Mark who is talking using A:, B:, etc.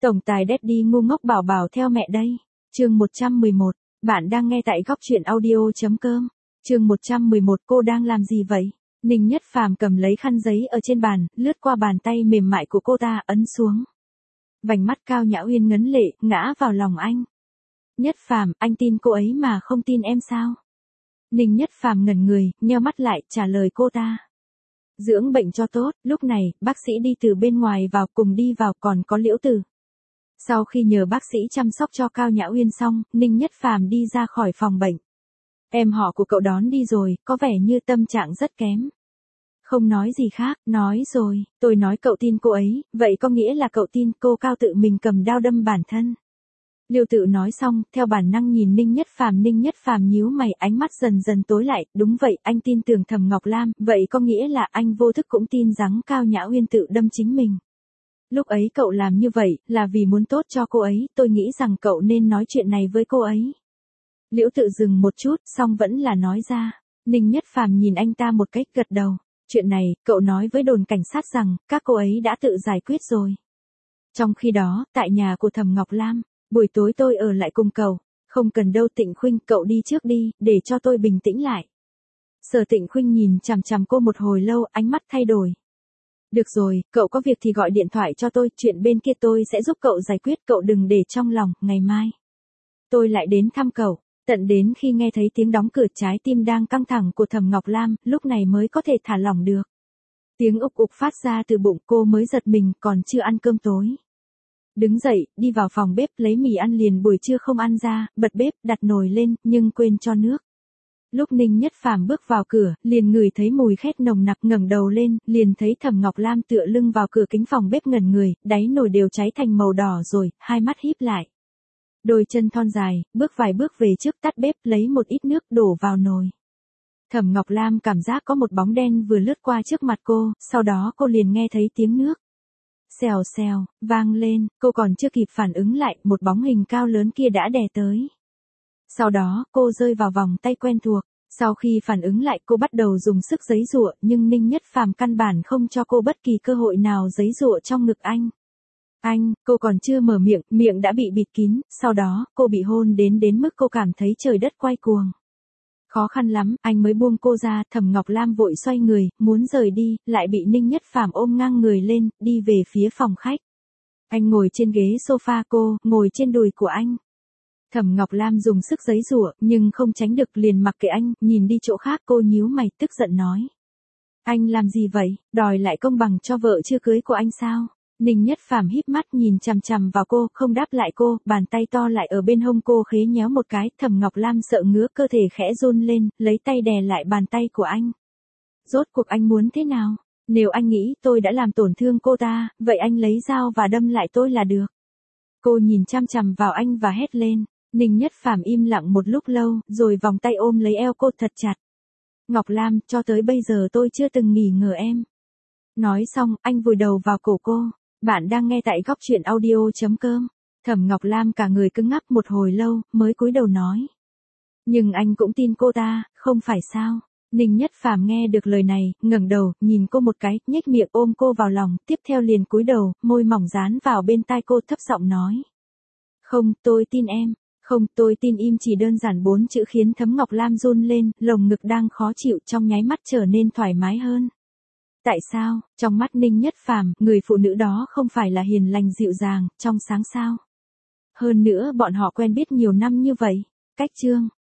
A: Tổng tài Daddy ngu ngốc bảo bảo theo mẹ đây. Chương 111, bạn đang nghe tại góc truyện audio.com. Chương 111, cô đang làm gì vậy? Ninh Nhất Phàm cầm lấy khăn giấy ở trên bàn, lướt qua bàn tay mềm mại của cô ta, ấn xuống. Vành mắt Cao Nhã Uyên ngấn lệ, ngã vào lòng anh. Nhất Phàm, anh tin cô ấy mà không tin em sao? Ninh Nhất Phàm ngẩn người, nheo mắt lại, trả lời cô ta. Dưỡng bệnh cho tốt, lúc này, bác sĩ đi từ bên ngoài vào, cùng đi vào, còn có Liễu Tử. Sau khi nhờ bác sĩ chăm sóc cho Cao Nhã Uyên xong, Ninh Nhất Phàm đi ra khỏi phòng bệnh. Em họ của cậu đón đi rồi, có vẻ như tâm trạng rất kém. Không nói gì khác, nói rồi, tôi nói cậu tin cô ấy, vậy có nghĩa là cậu tin cô Cao tự mình cầm dao đâm bản thân. Liêu Tự nói xong, theo bản năng nhìn Ninh Nhất Phàm nhíu mày, ánh mắt dần dần tối lại, đúng vậy, anh tin tưởng Thẩm Ngọc Lam, vậy có nghĩa là anh vô thức cũng tin rằng Cao Nhã Uyên tự đâm chính mình. Lúc ấy cậu làm như vậy, là vì muốn tốt cho cô ấy, tôi nghĩ rằng cậu nên nói chuyện này với cô ấy. Liễu Tự dừng một chút, xong vẫn là nói ra. Ninh Nhất Phàm nhìn anh ta một cách gật đầu. Chuyện này, cậu nói với đồn cảnh sát rằng, các cô ấy đã tự giải quyết rồi. Trong khi đó, tại nhà của Thẩm Ngọc Lam, buổi tối tôi ở lại cùng cậu. Không cần đâu Tịnh Khuynh, cậu đi trước đi, để cho tôi bình tĩnh lại. Sở Tịnh Khuynh nhìn chằm chằm cô một hồi lâu, ánh mắt thay đổi. Được rồi, cậu có việc thì gọi điện thoại cho tôi, chuyện bên kia tôi sẽ giúp cậu giải quyết, cậu đừng để trong lòng, ngày mai tôi lại đến thăm cậu. Tận đến khi nghe thấy tiếng đóng cửa, trái tim đang căng thẳng của Thẩm Ngọc Lam, lúc này mới có thể thả lỏng được. Tiếng ục ục phát ra từ bụng, cô mới giật mình, còn chưa ăn cơm tối. Đứng dậy, đi vào phòng bếp lấy mì ăn liền, buổi trưa không ăn ra, bật bếp, đặt nồi lên, nhưng quên cho nước. Lúc Ninh Nhất Phàm bước vào cửa, liền ngửi thấy mùi khét nồng nặc, ngẩng đầu lên, liền thấy Thẩm Ngọc Lam tựa lưng vào cửa kính phòng bếp ngẩn người, đáy nồi đều cháy thành màu đỏ rồi, hai mắt híp lại. Đôi chân thon dài, bước vài bước về trước, tắt bếp, lấy một ít nước đổ vào nồi. Thẩm Ngọc Lam cảm giác có một bóng đen vừa lướt qua trước mặt cô, sau đó cô liền nghe thấy tiếng nước xèo xèo vang lên, cô còn chưa kịp phản ứng lại, một bóng hình cao lớn kia đã đè tới. Sau đó, cô rơi vào vòng tay quen thuộc. Sau khi phản ứng lại, cô bắt đầu dùng sức giãy giụa, nhưng Ninh Nhất Phàm căn bản không cho cô bất kỳ cơ hội nào giãy giụa trong ngực anh. Anh, cô còn chưa mở miệng, miệng đã bị bịt kín, sau đó, cô bị hôn đến mức cô cảm thấy trời đất quay cuồng. Khó khăn lắm, anh mới buông cô ra, Thẩm Ngọc Lam vội xoay người, muốn rời đi, lại bị Ninh Nhất Phàm ôm ngang người lên, đi về phía phòng khách. Anh ngồi trên ghế sofa, cô ngồi trên đùi của anh. Thẩm Ngọc Lam dùng sức giãy giụa, nhưng không tránh được, liền mặc kệ anh, nhìn đi chỗ khác. Cô nhíu mày, tức giận nói. Anh làm gì vậy, đòi lại công bằng cho vợ chưa cưới của anh sao? Ninh Nhất Phàm híp mắt nhìn chằm chằm vào cô, không đáp lại cô, bàn tay to lại ở bên hông cô khế nhéo một cái. Thẩm Ngọc Lam sợ ngứa, cơ thể khẽ run lên, lấy tay đè lại bàn tay của anh. Rốt cuộc anh muốn thế nào? Nếu anh nghĩ tôi đã làm tổn thương cô ta, vậy anh lấy dao và đâm lại tôi là được. Cô nhìn chằm chằm vào anh và hét lên. Ninh Nhất Phàm im lặng một lúc lâu, rồi vòng tay ôm lấy eo cô thật chặt. Ngọc Lam, cho tới bây giờ tôi chưa từng nghỉ ngờ em. Nói xong, anh vùi đầu vào cổ cô. Bạn đang nghe tại góc truyện audio.com. Thẩm Ngọc Lam cả người cứng ngắc một hồi lâu, mới cúi đầu nói. Nhưng anh cũng tin cô ta, không phải sao? Ninh Nhất Phàm nghe được lời này, ngẩng đầu, nhìn cô một cái, nhếch miệng ôm cô vào lòng, tiếp theo liền cúi đầu, môi mỏng dán vào bên tai cô, thấp giọng nói. Không, tôi tin em. Không, tôi tin. Im chỉ đơn giản 4 chữ khiến Thẩm Ngọc Lam run lên, lồng ngực đang khó chịu trong nháy mắt trở nên thoải mái hơn. Tại sao, trong mắt Ninh Nhất Phàm, người phụ nữ đó không phải là hiền lành dịu dàng, trong sáng sao? Hơn nữa bọn họ quen biết nhiều năm như vậy. Cách chương